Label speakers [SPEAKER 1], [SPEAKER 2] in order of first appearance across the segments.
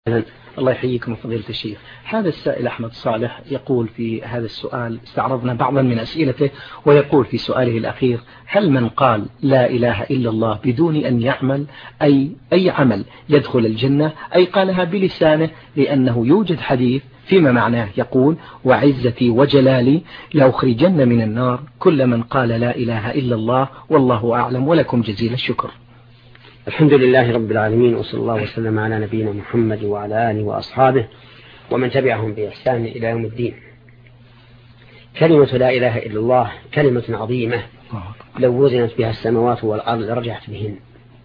[SPEAKER 1] الله يحييكم فضيلة الشيخ. هذا السائل أحمد صالح يقول في هذا السؤال، استعرضنا بعضا من أسئلته، ويقول في سؤاله الأخير: هل من قال لا إله إلا الله بدون أن يعمل أي عمل يدخل الجنة، أي قالها بلسانه؟ لأنه يوجد حديث فيما معناه يقول: وعزتي وجلالي لأخرجن من النار كل من قال لا إله إلا الله، والله أعلم، ولكم جزيل الشكر.
[SPEAKER 2] الحمد لله رب العالمين، وصلى الله وسلم على نبينا محمد وعلى آله وأصحابه ومن تبعهم بإحسان إلى يوم الدين. كلمة لا إله إلا الله كلمة عظيمة، لو وزنت بها السماوات والأرض لرجعت بهن.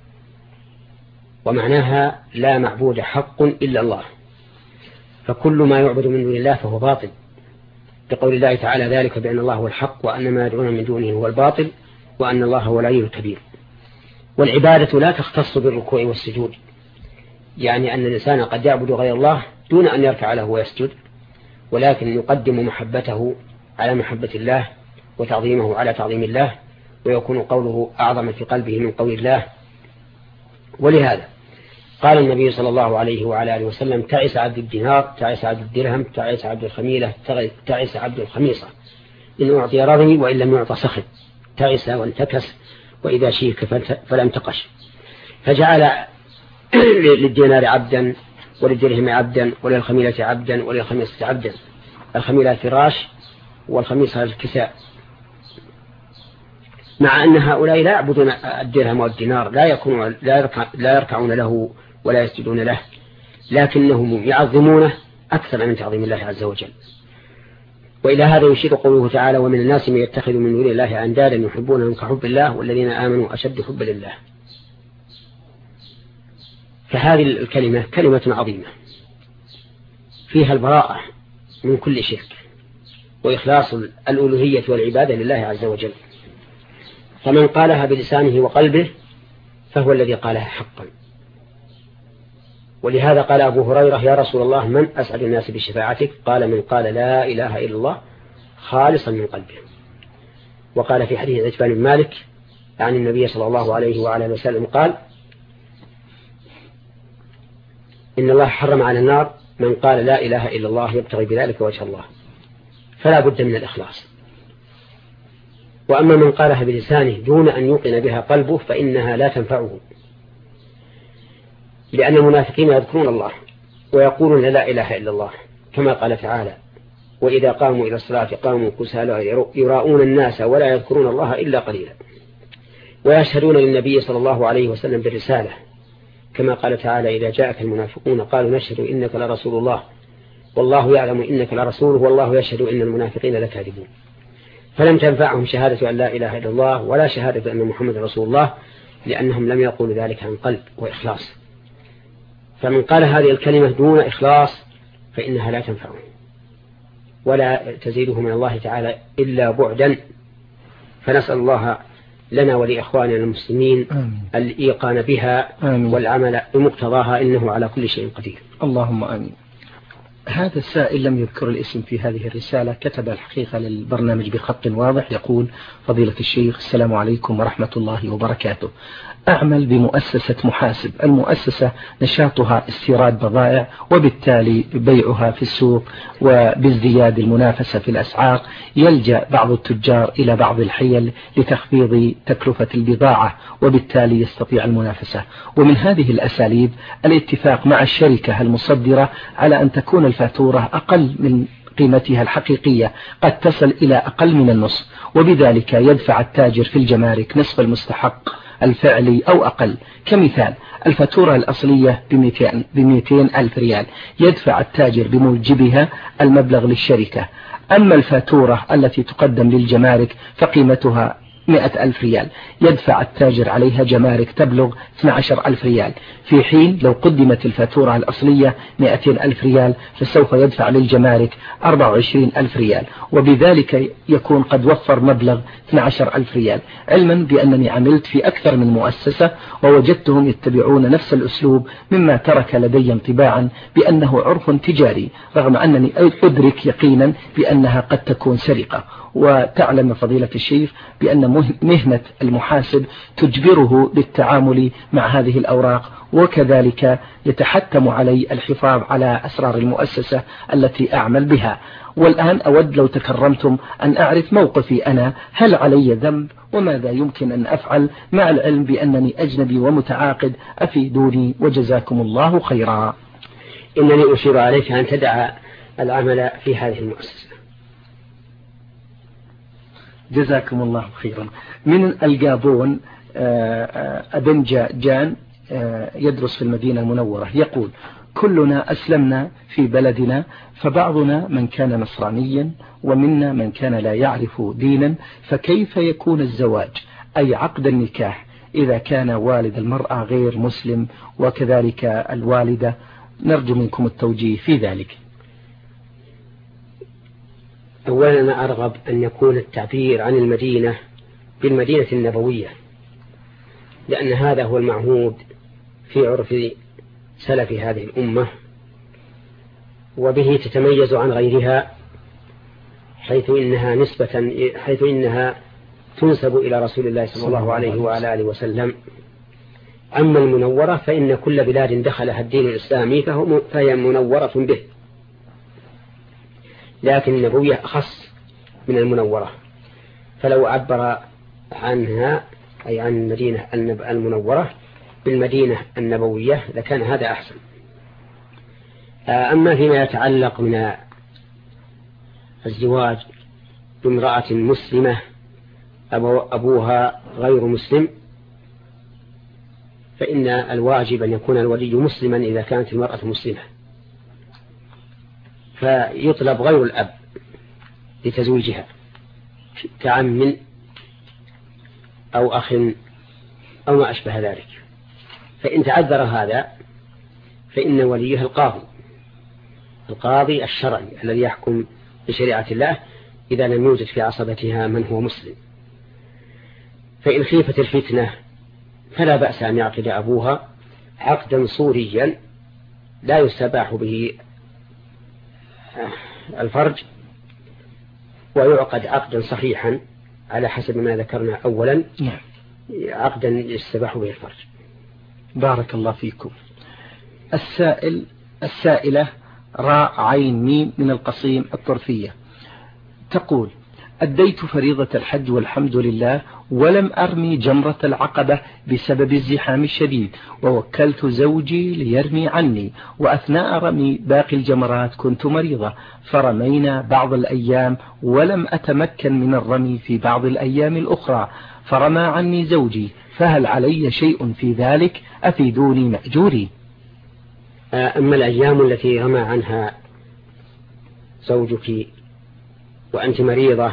[SPEAKER 2] ومعناها لا معبود حق إلا الله، فكل ما يعبد من دون الله فهو باطل، بقول الله تعالى: ذلك بأن الله هو الحق وأن ما يدعون من دونه هو الباطل وأن الله هو العلي الكبير. والعبادة لا تختص بالركوع والسجود، يعني أن الإنسان قد يعبد غير الله دون أن يركع له ويسجد، ولكن يقدم محبته على محبة الله وتعظيمه على تعظيم الله، ويكون قوله أعظم في قلبه من قول الله. ولهذا قال النبي صلى الله عليه وعلى آله وسلم: تعس عبد الدينار، تعس عبد الدرهم، تعس عبد الخميلة، تعس عبد الخميصة، إن أعطي رضي وإن لم يعط سخط، تعس وانتكس، وإذا شيك فلم تقش. فجعل للدينار عبدا، وللدرهم عبدا، وللخميلة عبدا، وللخميصة عبدا. الخميلة الفراش، والخميصة الكساء. مع أن هؤلاء لا يعبدون الدرهم والدينار، لا يركعون له ولا يسجدون له، لكنهم يعظمونه أكثر من تعظيم الله عز وجل. وإلى هذا يشير قوله تعالى: ومن الناس من يتخذ من دون الله أندادا يحبونهم كحب الله والذين آمنوا أشد حبا لله. فهذه الكلمة كلمة عظيمة فيها البراءة من كل شرك، وإخلاص الألوهية والعبادة لله عز وجل. فمن قالها بلسانه وقلبه فهو الذي قالها حقا. ولهذا قال أبو هريرة: يا رسول الله، من أسعد الناس بشفاعتك؟ قال: من قال لا إله إلا الله خالصا من قلبه. وقال في حديث عتبان بن مالك عن النبي صلى الله عليه وعلى آله وسلم قال: إن الله حرم على النار من قال لا إله إلا الله يبتغي بذلك وجه الله. فلا بد من الإخلاص. وأما من قالها بلسانه دون أن يوقن بها قلبه فإنها لا تنفعه، لأن المنافقين يذكرون الله ويقولون لا إله إلا الله، كما قال تعالى: وإذا قاموا إلى الصلاة قاموا كسالى يراؤون الناس ولا يذكرون الله إلا قليلا. ويشهدون للنبي صلى الله عليه وسلم بالرسالة، كما قال تعالى: إذا جاءك المنافقون قالوا نشهد إنك لرسول الله والله يعلم إنك لرسوله والله يشهد إن المنافقين لكاذبون. فلم تنفعهم شهادة أن لا إله إلا الله ولا شهادة أن محمد رسول الله، لأنهم لم يقولوا ذلك عن قلب وإخلاص. فمن قال هذه الكلمة دون إخلاص فإنها لا تنفعه ولا تزيده من الله تعالى إلا بعدا. فنسأل الله لنا ولإخواننا المسلمين الإيقان بها والعمل بمقتضاها، إنه على كل شيء قدير.
[SPEAKER 1] اللهم آمين. هذا السائل لم يذكر الاسم في هذه الرسالة، كتب الحقيقة للبرنامج بخط واضح، يقول: فضيلة الشيخ، السلام عليكم ورحمة الله وبركاته. أعمل بمؤسسة محاسب. المؤسسة نشاطها استيراد بضائع، وبالتالي بيعها في السوق، وبازدياد المنافسة في الأسعار يلجأ بعض التجار إلى بعض الحيل لتخفيض تكلفة البضاعة، وبالتالي يستطيع المنافسة. ومن هذه الأساليب الاتفاق مع الشركة المصدرة على أن تكون الفاتورة أقل من قيمتها الحقيقية، قد تصل إلى أقل من النصف، وبذلك يدفع التاجر في الجمارك نصف المستحق الفعلي أو أقل. كمثال: الفاتورة الأصلية ب200 ألف ريال، يدفع التاجر بموجبها المبلغ للشركة. أما الفاتورة التي تقدم للجمارك فقيمتها 100 ألف ريال، يدفع التاجر عليها جمارك تبلغ 12 ألف ريال، في حين لو قدمت الفاتورة الأصلية 200 ألف ريال فسوف يدفع للجمارك 24 ألف ريال، وبذلك يكون قد وفر مبلغ 12 ألف ريال. علما بأنني عملت في أكثر من مؤسسة ووجدتهم يتبعون نفس الأسلوب، مما ترك لدي انطباعا بأنه عرف تجاري، رغم أنني أدرك يقينا بأنها قد تكون سرقة. وتعلم فضيلة الشيخ بأن مهنة المحاسب تجبره بالتعامل مع هذه الأوراق، وكذلك يتحتم علي الحفاظ على أسرار المؤسسة التي أعمل بها. والآن أود لو تكرمتم أن أعرف موقفي أنا، هل علي ذنب وماذا يمكن أن أفعل مع العلم بأنني أجنبي ومتعاقد؟ أفيدوني وجزاكم الله خيرا.
[SPEAKER 2] إنني أشير عليك أن تدع العمل في هذه المؤسسة.
[SPEAKER 1] جزاكم الله خيرا. من الجابون أبن جان يدرس في المدينة المنورة يقول: كلنا أسلمنا في بلدنا، فبعضنا من كان نصرانيا ومنا من كان لا يعرف دينا، فكيف يكون الزواج أي عقد النكاح إذا كان والد المرأة غير مسلم وكذلك الوالدة؟ نرجو منكم التوجيه في ذلك.
[SPEAKER 2] أولا أنا أرغب أن يكون التعبير عن المدينة بالمدينة النبوية، لأن هذا هو المعهود في عرف سلف هذه الأمة، وبه تتميز عن غيرها، حيث إنها تنسب إلى رسول الله صلى الله عليه وعلى آله وسلم. أما المنورة فإن كل بلاد دخلها الدين الإسلامي فهي منورة به، لكن النبوية أخص من المنورة، فلو عبر عنها أي عن المدينة المنورة بالمدينة النبوية لكان هذا أحسن. أما فيما يتعلق من الزواج بامرأة مسلمة أبوها غير مسلم، فإن الواجب أن يكون الولي مسلما إذا كانت المرأة مسلمة، فيطلب غير الأب لتزويجها كعم أو أخ أو ما أشبه ذلك. فإن تعذر هذا فإن وليه القاضي الشرعي الذي يحكم بشريعة الله إذا لم يوجد في عصبتها من هو مسلم. فإن خيفت الفتنة فلا بأس أن يعقد أبوها عقدا صوريا لا يستباح به الفرج، ويعقد عقدا صحيحا على حسب ما ذكرنا أولا، عقدا يستباح به الفرج.
[SPEAKER 1] بارك الله فيكم. السائلة راء عين ميم من القصيم الطرفية تقول: أديت فريضة الحج والحمد لله، ولم أرمي جمرة العقبة بسبب الزحام الشديد، ووكلت زوجي ليرمي عني، وأثناء رمي باقي الجمرات كنت مريضة، فرمينا بعض الأيام ولم أتمكن من الرمي في بعض الأيام الأخرى، فرمى عني زوجي، فهل علي شيء في ذلك؟ أفيدوني مأجوري.
[SPEAKER 2] أما الأيام التي رمى عنها زوجك وأنت مريضة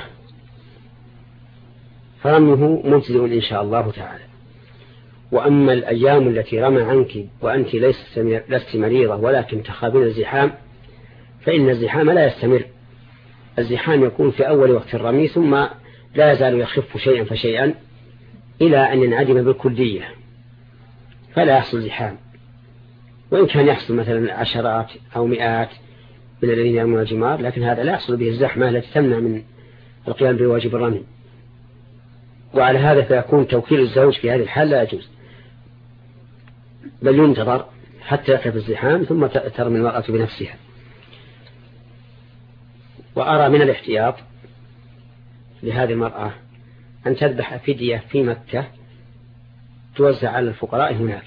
[SPEAKER 2] فرمه مجزئ إن شاء الله تعالى. وأما الأيام التي رمى عنك وأنت لست مريضة ولكن تخافين الزحام، فإن الزحام لا يستمر، الزحام يكون في أول وقت الرمي ثم لا يزال يخف شيئا فشيئا إلى أن ينعدم بالكلية، فلا يحصل زحام. وإن كان يحصل مثلا عشرات أو مئات من الذين يرمون الجمار، لكن هذا لا يحصل به الزحمة التي تمنع من القيام بواجب الرمي. وعلى هذا فيكون توكيل الزوج في هذه الحال لا يجوز، بل ينتظر حتى يخف الزحام ثم ترمي المرأة بنفسها. وأرى من الاحتياط لهذه المرأة أن تذبح فدية في مكة توزع على الفقراء هناك،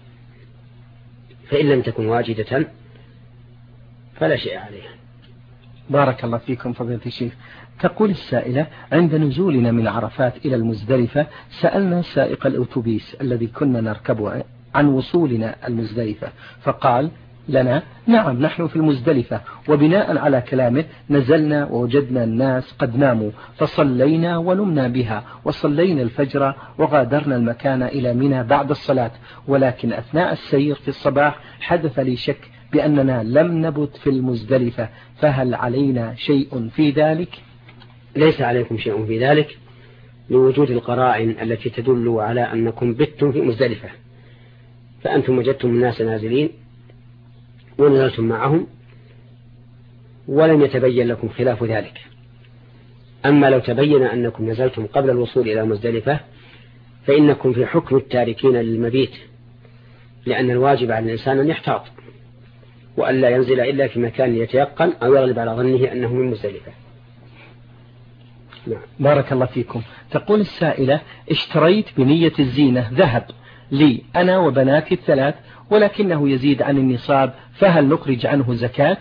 [SPEAKER 2] فإن لم تكن واجدة فلا شيء عليها.
[SPEAKER 1] بارك الله فيكم فضيلة الشيخ. تقول السائلة: عند نزولنا من عرفات إلى المزدلفة سألنا سائق الأوتوبيس الذي كنا نركبه عن وصولنا المزدلفة، فقال لنا: نعم نحن في المزدلفة. وبناء على كلامه نزلنا ووجدنا الناس قد ناموا، فصلينا ونمنا بها وصلينا الفجر وغادرنا المكان إلى منى بعد الصلاة، ولكن أثناء السير في الصباح حدث لي شك بأننا لم نبت في المزدلفة، فهل علينا شيء في ذلك؟
[SPEAKER 2] ليس عليكم شيء في ذلك، لوجود القرائن التي تدل على أنكم بتم في مزدلفة، فأنتم وجدتم الناس نازلين ونزلتم معهم ولم يتبين لكم خلاف ذلك، أما لو تبين أنكم نزلتم قبل الوصول إلى مزدلفة فإنكم في حكم التاركين للمبيت، لأن الواجب على الإنسان أن يحتاط وألا ينزل إلا في مكان يتيقن أو يغلب على ظنه أنه من مزدلفة.
[SPEAKER 1] نعم. بارك الله فيكم. تقول السائلة: اشتريت بنية الزينة ذهب لي أنا وبناتي الثلاث ولكنه يزيد عن النصاب، فهل نخرج عنه زكاة؟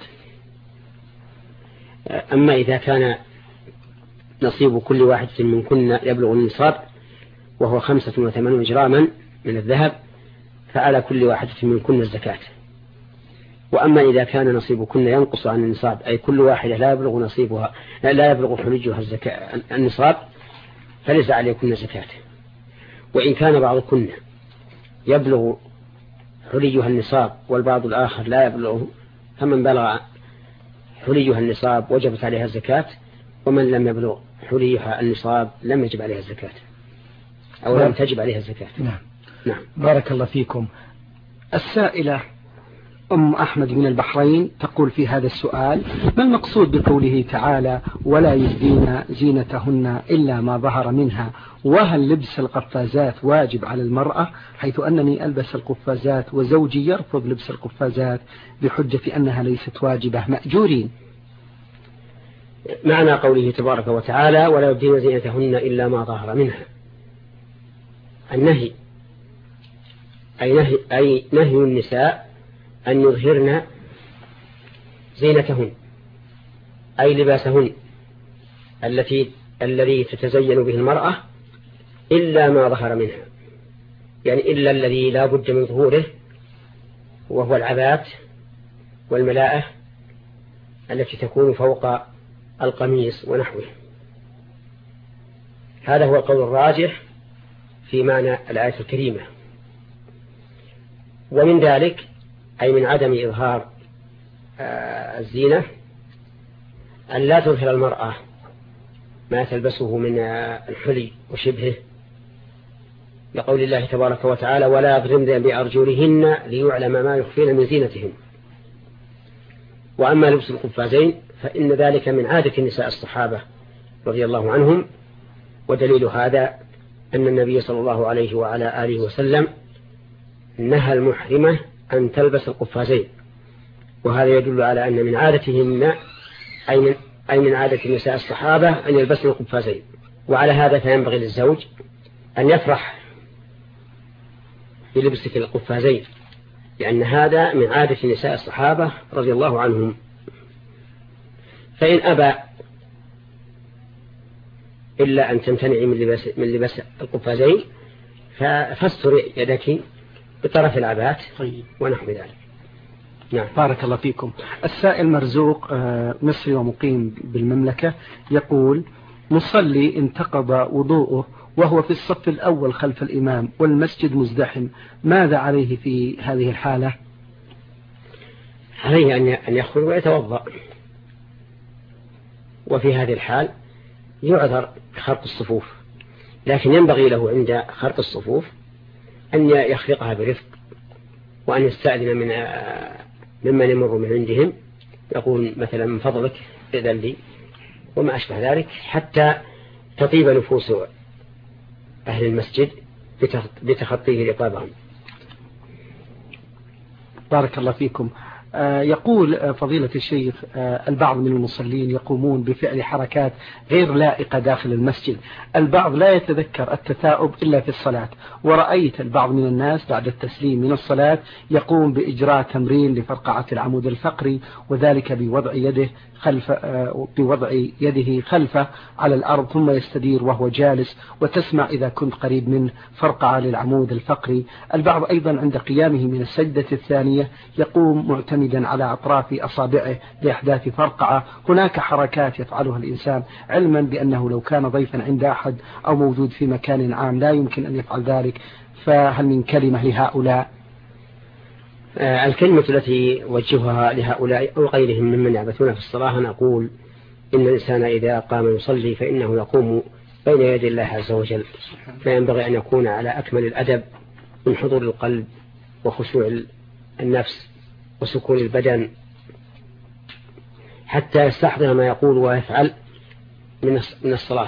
[SPEAKER 2] أما إذا كان نصيب كل واحد منكن يبلغ النصاب وهو 85 جراما من الذهب فعلى كل واحدة منكن الزكاة. وأما إذا كان نصيبكن ينقص عن النصاب أي كل واحدة لا يبلغ نصيبها لا يبلغ حلجها النصاب فليس عليكن زكاة. وإن كان بعضكن يبلغ حليها النصاب والبعض الآخر لا يبلغه فمن بلغ حليها النصاب وجبت عليها الزكاة، ومن لم يبلغ حليها النصاب لم يجب عليها الزكاة أو لم تجب عليها الزكاة.
[SPEAKER 1] نعم. بارك الله فيكم. السائلة أم أحمد من البحرين تقول في هذا السؤال: ما المقصود بقوله تعالى ولا يبدين زينتهن إلا ما ظهر منها؟ وهل لبس القفازات واجب على المرأة، حيث أنني ألبس القفازات وزوجي يرفض لبس القفازات بحجة أنها ليست واجبة مأجورين؟
[SPEAKER 2] معنى قوله تبارك وتعالى ولا يبدين زينتهن إلا ما ظهر منها النهي، أي نهي النساء أن يظهرن زينتهن أي لباسهن الذي تتزين به المرأة إلا ما ظهر منها، يعني إلا الذي لا بد من ظهوره وهو العبات والملاءة التي تكون فوق القميص ونحوه. هذا هو القول الراجح في معنى الآية الكريمة. ومن ذلك أي من عدم إظهار الزينة أن لا تظهر المرأة ما تلبسه من الحلي وشبهه، لقول الله تبارك وتعالى ولا يضربن بأرجلهن ليعلم ما يخفين من زينتهن. وأما لبس القفازين فإن ذلك من عادة نساء الصحابة رضي الله عنهم، ودليل هذا أن النبي صلى الله عليه وعلى آله وسلم نهى المحرمة أن تلبس القفازين، وهذا يدل على أن من عادتهن أي من عادة نساء الصحابة أن يلبسن القفازين. وعلى هذا فينبغي للزوج أن يفرح بلبسك القفازين، لأن هذا من عادة نساء الصحابة رضي الله عنهم. فإن أبى إلا أن تمتنعي من لباس القفازين فاستر يدك بطرف العبات ونحو ذلك.
[SPEAKER 1] نعم. بارك الله فيكم. السائل مرزوق مصري ومقيم بالمملكة يقول: مصلي انتقض وضوءه وهو في الصف الأول خلف الإمام والمسجد مزدحم، ماذا عليه في هذه الحالة؟
[SPEAKER 2] عليه أن يخرج ويتوضأ، وفي هذه الحال يعذر خرق الصفوف، لكن ينبغي له عند خرق الصفوف أن يخرقها برفق، وأن يستأذن ممن يمر من عندهم، يقول مثلا من فضلك إذن لي وما أشبه ذلك، حتى تطيب نفوس أهل المسجد بتخطيه رقابهم.
[SPEAKER 1] بارك الله فيكم. يقول فضيلة الشيخ: البعض من المصلين يقومون بفعل حركات غير لائقة داخل المسجد، البعض لا يتذكر التثاؤب إلا في الصلاة، ورأيت البعض من الناس بعد التسليم من الصلاة يقوم بإجراء تمرين لفرقعة العمود الفقري، وذلك بوضع يده خلفه على الأرض ثم يستدير وهو جالس، وتسمع إذا كنت قريب منه فرقعة للعمود الفقري. البعض أيضا عند قيامه من السجدة الثانية يقوم معتمدا على أطراف أصابعه لإحداث فرقعة. هناك حركات يفعلها الإنسان علما بأنه لو كان ضيفا عند أحد أو موجود في مكان عام لا يمكن أن يفعل ذلك، فهل من كلمة لهؤلاء؟
[SPEAKER 2] الكلمة التي وجهها لهؤلاء أو غيرهم ممن يعبثون في الصلاة نقول إن الإنسان إذا قام يصلي فإنه يقوم بين يدي الله عز وجل، فينبغي أن يكون على أكمل الأدب من حضور القلب وخشوع النفس وسكون البدن حتى يستحضر ما يقول ويفعل، من الصلاة.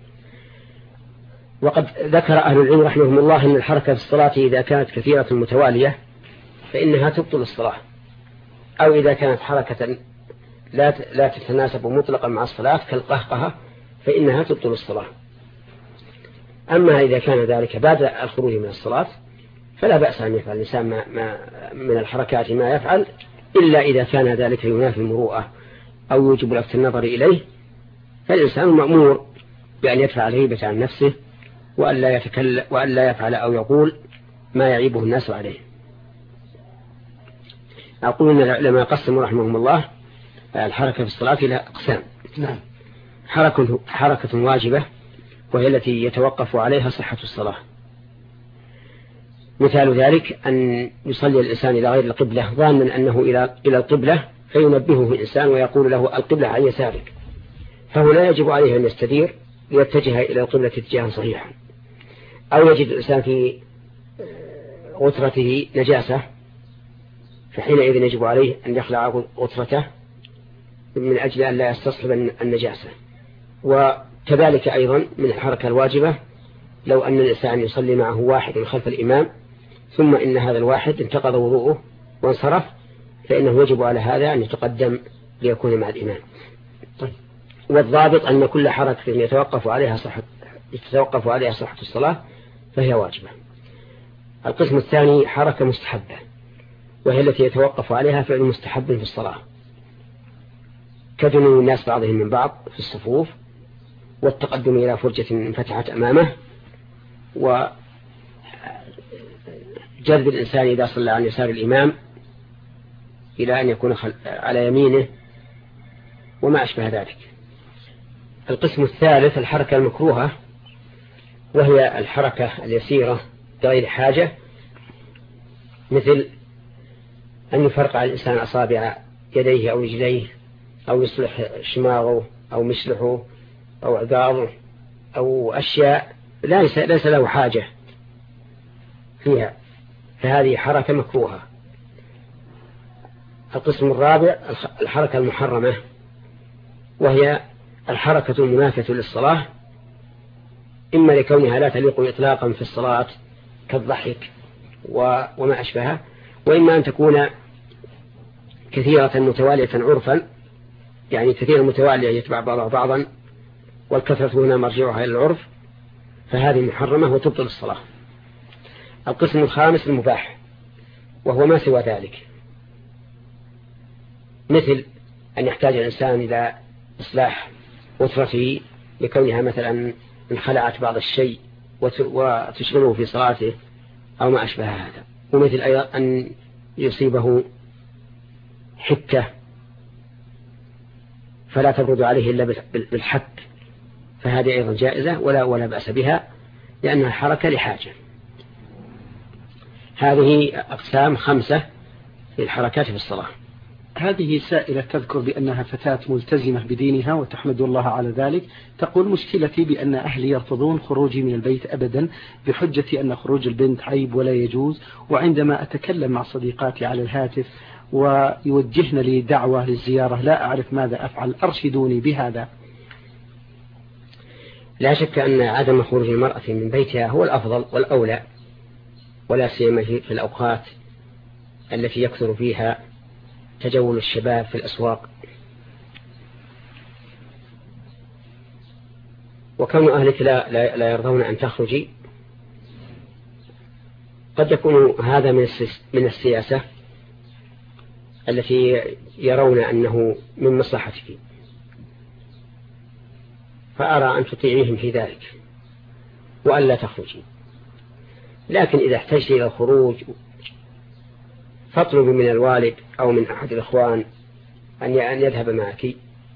[SPEAKER 2] وقد ذكر أهل العلم رحمهم الله أن الحركة في الصلاة إذا كانت كثيرة متوالية فإنها تبطل الصلاة، أو إذا كانت حركة لا تتناسب مطلقا مع الصلاة كالقهقهة فإنها تبطل الصلاة. أما إذا كان ذلك بعد الخروج من الصلاة فلا بأس أن يفعل الإنسان من الحركات ما يفعل، إلا إذا كان ذلك ينافي المروءة أو يوجب لفت النظر إليه، فالإنسان مأمور بأن يدفع الغيبة عن نفسه وأن لا يفعل أو يقول ما يعيبه الناس عليه. أقول أن العلماء قسموا رحمهم الله الحركة في الصلاة إلى أقسام.
[SPEAKER 1] نعم.
[SPEAKER 2] حركة واجبة وهي التي يتوقف عليها صحة الصلاة. مثال ذلك أن يصلي الإنسان إلى غير القبلة ظانا أنه إلى القبلة، فينبهه الإنسان ويقول له القبلة عن يسارك، فهو لا يجب عليه أن يستدير ليتجه إلى القبلة اتجاها صحيحا. أو يجد الإنسان في غترته نجاسة، فحينئذ يجب عليه أن يخلع غترته من أجل أن لا يستصحب النجاسة. وكذلك أيضا من الحركة الواجبة لو أن الإنسان يصلي معه واحد خلف الإمام ثم إن هذا الواحد انتقض وضوءه وانصرف، فإنه يجب على هذا أن يتقدم ليكون مع الإمام. والضابط أن كل حركة يتوقف عليها صحة الصلاة فهي واجبة. القسم الثاني حركة مستحبة، وهي التي يتوقف عليها فعل مستحب في الصلاة، كدنو الناس بعضهم من بعض في الصفوف، والتقدم إلى فرجة انفتحت أمامه، وجذب الإنسان إذا صلى عن يسار الإمام إلى أن يكون على يمينه وما أشبه ذلك. القسم الثالث الحركة المكروهة، وهي الحركة اليسيرة بغير حاجة، مثل أن يفرقع الإنسان أصابع يديه أو رجليه، أو يصلح شماغه أو مشلحه أو عقاضه أو أشياء ليس له حاجة فيها، فهذه حركة مكروهة. القسم الرابع الحركة المحرمة، وهي الحركة المنافية للصلاة، إما لكونها لا تليق إطلاقا في الصلاة كالضحك وما أشبهها، وإما أن تكون كثيرة متوالية عرفا، يعني كثيرا متوالية يتبع بعضها بعضا، والكثرة هنا مرجعها إلى العرف، فهذه محرمة وتبطل الصلاة. القسم الخامس المباح، وهو ما سوى ذلك، مثل أن يحتاج الإنسان إلى إصلاح غترته لكونها مثلا انخلعت بعض الشيء وتشغله في صلاته أو ما أشبه هذا، ومثل أيضا أن يصيبه حكة فلا تبرد عليه إلا بالحك، فهذه أيضا جائزة ولا بأس بها لأنها حركة لحاجة. هذه أقسام 5 للحركات في الصلاة.
[SPEAKER 1] هذه سائلة تذكر بأنها فتاة ملتزمة بدينها وتحمد الله على ذلك، تقول: مشكلتي بأن أهلي يرفضون خروجي من البيت أبدا بحجة أن خروج البنت عيب ولا يجوز، وعندما أتكلم مع صديقاتي على الهاتف ويوجهن لي دعوة للزيارة لا أعرف ماذا أفعل، أرشدوني بهذا.
[SPEAKER 2] لا شك أن عدم خروج المرأة من بيتها هو الأفضل والأولى، ولا سيما في الأوقات التي يكثر فيها تجول الشباب في الأسواق. وكون أهلك لا يرضون أن تخرجي قد يكون هذا من السياسة التي يرون أنه من مصلحتك، فأرى أن تطيعيهم في ذلك وأن لا تخرجي. لكن إذا احتجت إلى الخروج فاطلب من الوالد أو من أحد الإخوان أن يذهب معك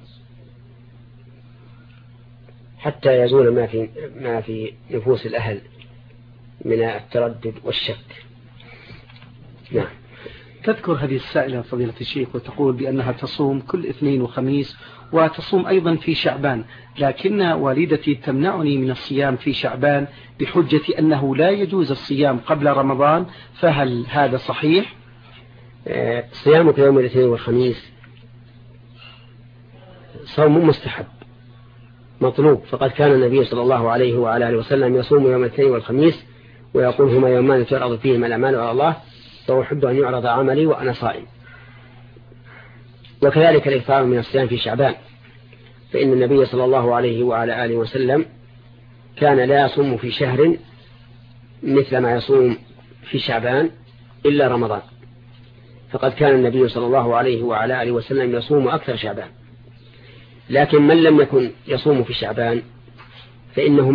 [SPEAKER 2] حتى يزول ما في نفوس الأهل من التردد والشك. نعم.
[SPEAKER 1] تذكر هذه السائلة فضيلة الشيخ وتقول بأنها تصوم كل اثنين وخميس وتصوم أيضا في شعبان، لكن والدتي تمنعني من الصيام في شعبان بحجة أنه لا يجوز الصيام قبل رمضان، فهل هذا صحيح؟
[SPEAKER 2] صيامك يوم الاثنين والخميس صوم مستحب مطلوب. فقد كان النبي صلى الله عليه وعلى آله وسلم يصوم يوم الاثنين والخميس ويقول هما يومان تعرض فيهما الأعمال على الله فأحب أن يعرض عملي وأنا صائم. وكذلك الإكثار من الصيام في شعبان، فإن النبي صلى الله عليه وعلى آله وسلم كان لا يصوم في شهر مثل ما يصوم في شعبان إلا رمضان. فقد كان النبي صلى الله عليه وعلى آله وسلم يصوم أكثر شعبان. لكن من لم يكن يصوم في شعبان فإنه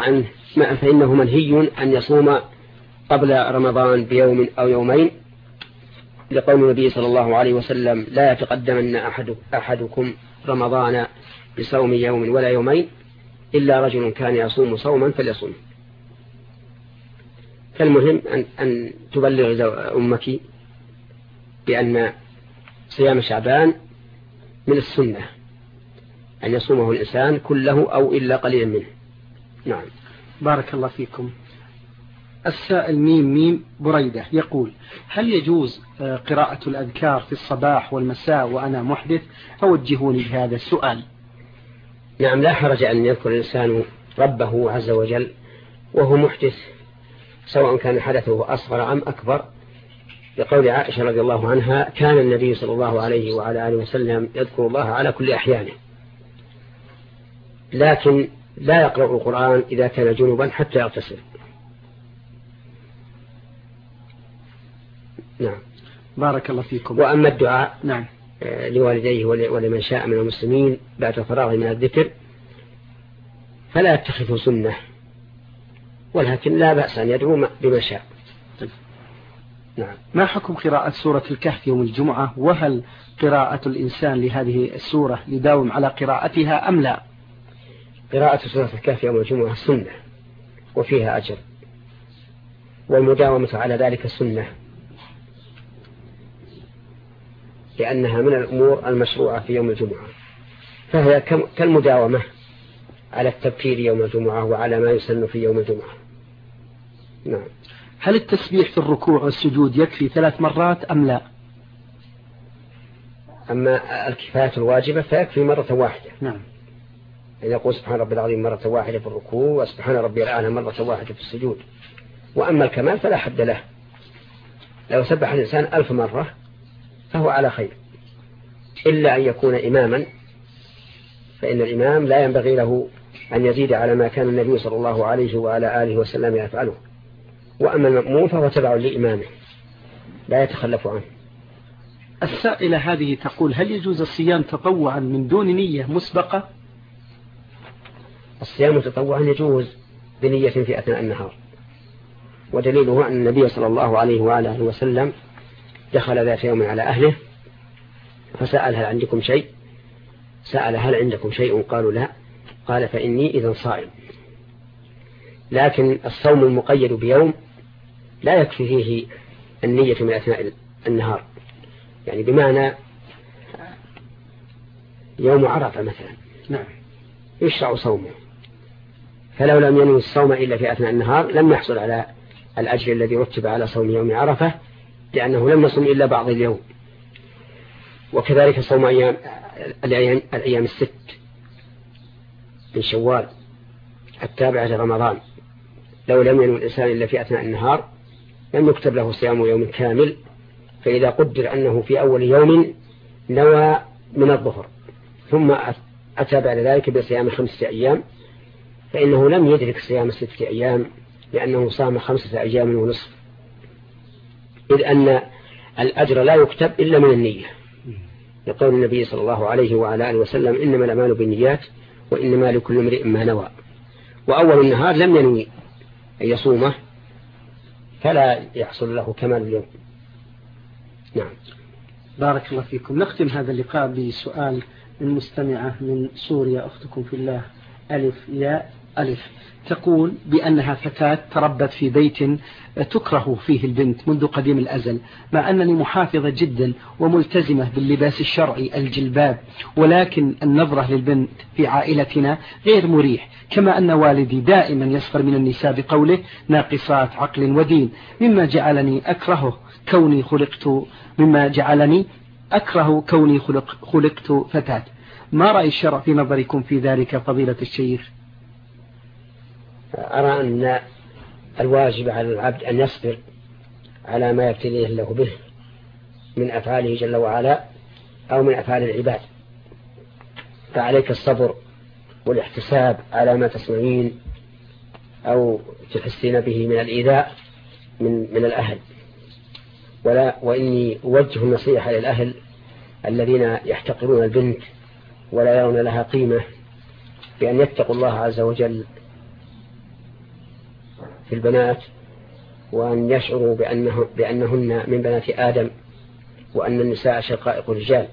[SPEAKER 2] منهي أن يصوم قبل رمضان بيوم أو يومين، لقول النبي صلى الله عليه وسلم لا يتقدمن أحدكم رمضان بصوم يوم ولا يومين إلا رجل كان يصوم صوما فليصوم. فالمهم أن تبلغ أمك بأن صيام شعبان من السنة أن يصومه الإنسان كله أو إلا قليلا منه. نعم.
[SPEAKER 1] بارك الله فيكم. السائل ميم بريدة يقول: هل يجوز قراءة الأذكار في الصباح والمساء وأنا محدث؟ فوجهوني بهذا السؤال.
[SPEAKER 2] نعم، لا حرج أن يذكر الإنسان ربه عز وجل وهو محدث، سواء كان حدثه أصغر أم أكبر، لقول عائشة رضي الله عنها: كان النبي صلى الله عليه وعلى آله وسلم يذكر الله على كل أحيانه، لكن لا يقرأ القرآن إذا كان جنبا حتى يغتسل. نعم.
[SPEAKER 1] بارك الله فيكم.
[SPEAKER 2] وأما الدعاء
[SPEAKER 1] نعم
[SPEAKER 2] لوالديه ولمن شاء من المسلمين بعد فراغه من الذكر فلا يتخذه سنة، ولكن لا بأس أن يدعو بما شاء.
[SPEAKER 1] نعم. ما حكم قراءة سورة الكهف يوم الجمعة؟ وهل قراءة الإنسان لهذه السورة يداوم على قراءتها أم لا؟
[SPEAKER 2] قراءة سورة الكهف يوم الجمعة سنة وفيها أجر، والمداومة على ذلك السنة، لأنها من الأمور المشروعة في يوم الجمعة، فهي كالمداومة على التبكير يوم الجمعة وعلى ما يسن في يوم الجمعة. نعم.
[SPEAKER 1] هل التسبيح في الركوع والسجود يكفي 3 مرات أم لا؟
[SPEAKER 2] أما الكفاية الواجبة فيكفي مرة واحدة.
[SPEAKER 1] نعم.
[SPEAKER 2] يقول سبحان ربي العظيم مرة واحدة في الركوع وسبحان ربي الأعلى مرة واحدة في السجود. وأما الكمال فلا حد له، لو سبح الإنسان 1000 مرة فهو على خير، إلا أن يكون إماما، فإن الإمام لا ينبغي له أن يزيد على ما كان النبي صلى الله عليه وعلى آله وسلم يفعله. وأما المأموم فهو تبع لإمامه لا يتخلف عنه.
[SPEAKER 1] السائلة هذه تقول: هل يجوز الصيام تطوعا من دون نية مسبقة؟
[SPEAKER 2] الصيام تطوعا يجوز بنية في أثناء النهار، ودليله أن النبي صلى الله عليه وعلى آله وسلم دخل ذات يوم على أهله فسأل: هل عندكم شيء؟ سأل: هل عندكم شيء؟ قالوا: لا. قال: فإني إذن صائم. لكن الصوم المقيد بيوم لا يكفي فيه النية من أثناء النهار، يعني بمعنى يوم عرفة مثلا
[SPEAKER 1] نعم
[SPEAKER 2] يشرع صومه، فلو لم ينوي الصوم إلا في أثناء النهار لم يحصل على الأجر الذي رتب على صوم يوم عرفة، لأنه لم يصم إلا بعض اليوم. وكذلك صوم الأيام 6 من شوال التابعة لرمضان، لو لم ينوي الإنسان إلا في أثناء النهار لم يكتب له صيام يوم كامل. فإذا قدر أنه في أول يوم نوى من الظهر ثم أتى بعد ذلك بصيام 5 أيام فإنه لم يدرك صيام 6 أيام، لأنه صام 5 أيام ونصف، إذ أن الأجر لا يكتب إلا من النية، يقول النبي صلى الله عليه وعلى آله وسلم: إنما الأعمال بالنيات وإنما لكل امرئ ما نوى. وأول النهار لم ينوي أن يصومه فلا يحصل له كمال اليوم. نعم.
[SPEAKER 1] بارك الله فيكم. نختم هذا اللقاء بسؤال من مستمعة من سوريا، أختكم في الله ألف ياء ألف، تقول بأنها فتاة تربت في بيت تكره فيه البنت منذ قديم الأزل، مع أنني محافظة جدا وملتزمة باللباس الشرعي الجلباب، ولكن النظرة للبنت في عائلتنا غير مريح، كما أن والدي دائما يسخر من النساء بقوله ناقصات عقل ودين، مما جعلني أكره كوني خلقت فتاة. ما رأي الشرع في نظركم في ذلك فضيلة الشيخ؟
[SPEAKER 2] أرى أن الواجب على العبد أن يصبر على ما يبتليه الله به من أفعاله جل وعلا أو من أفعال العباد، فعليك الصبر والاحتساب على ما تسمعين أو تحسين به من الإيذاء من الأهل. وإني أوجه النصيحة للأهل الذين يحتقرون البنت ولا يرون لها قيمة بأن يتقوا الله عز وجل في البنات، وأن يشعروا بأنهن من بنات آدم، وأن النساء شقائق الرجال،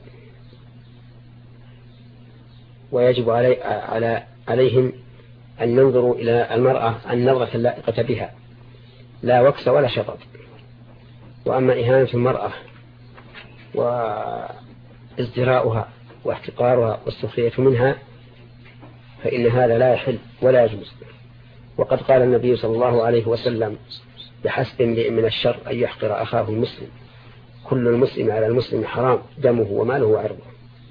[SPEAKER 2] ويجب عليهم أن ينظروا إلى المرأة النظرة اللائقة بها لا وكس ولا شطط. وأما إهانة المرأة وازدراؤها واحتقارها والسخرية منها فإن هذا لا يحل ولا يجوز. وقد قال النبي صلى الله عليه وسلم: بحسب امرئ من الشر أن يحقر أخاه المسلم، كل المسلم على المسلم حرام، دمه وماله وعرضه.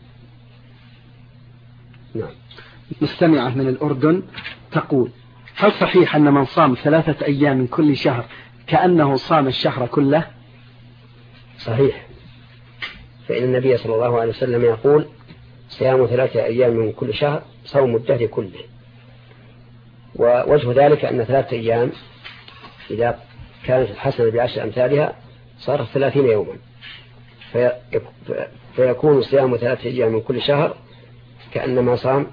[SPEAKER 2] نعم.
[SPEAKER 1] مستمعة من الأردن تقول: هل صحيح أن من صام 3 أيام من كل شهر كأنه صام الشهر كله؟
[SPEAKER 2] صحيح، فإن النبي صلى الله عليه وسلم يقول: صيام 3 أيام من كل شهر صوم الدهر كله. ووجه ذلك أن 3 أيام إذا كانت الحسنة ب10 أمثالها صارت 30 يوما، فيكون صيام 3 أيام من كل شهر كأنما صام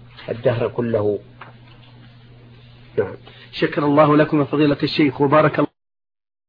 [SPEAKER 2] الدهر كله. نعم.
[SPEAKER 1] شكر الله لكم فضيلة الشيخ وبارك الله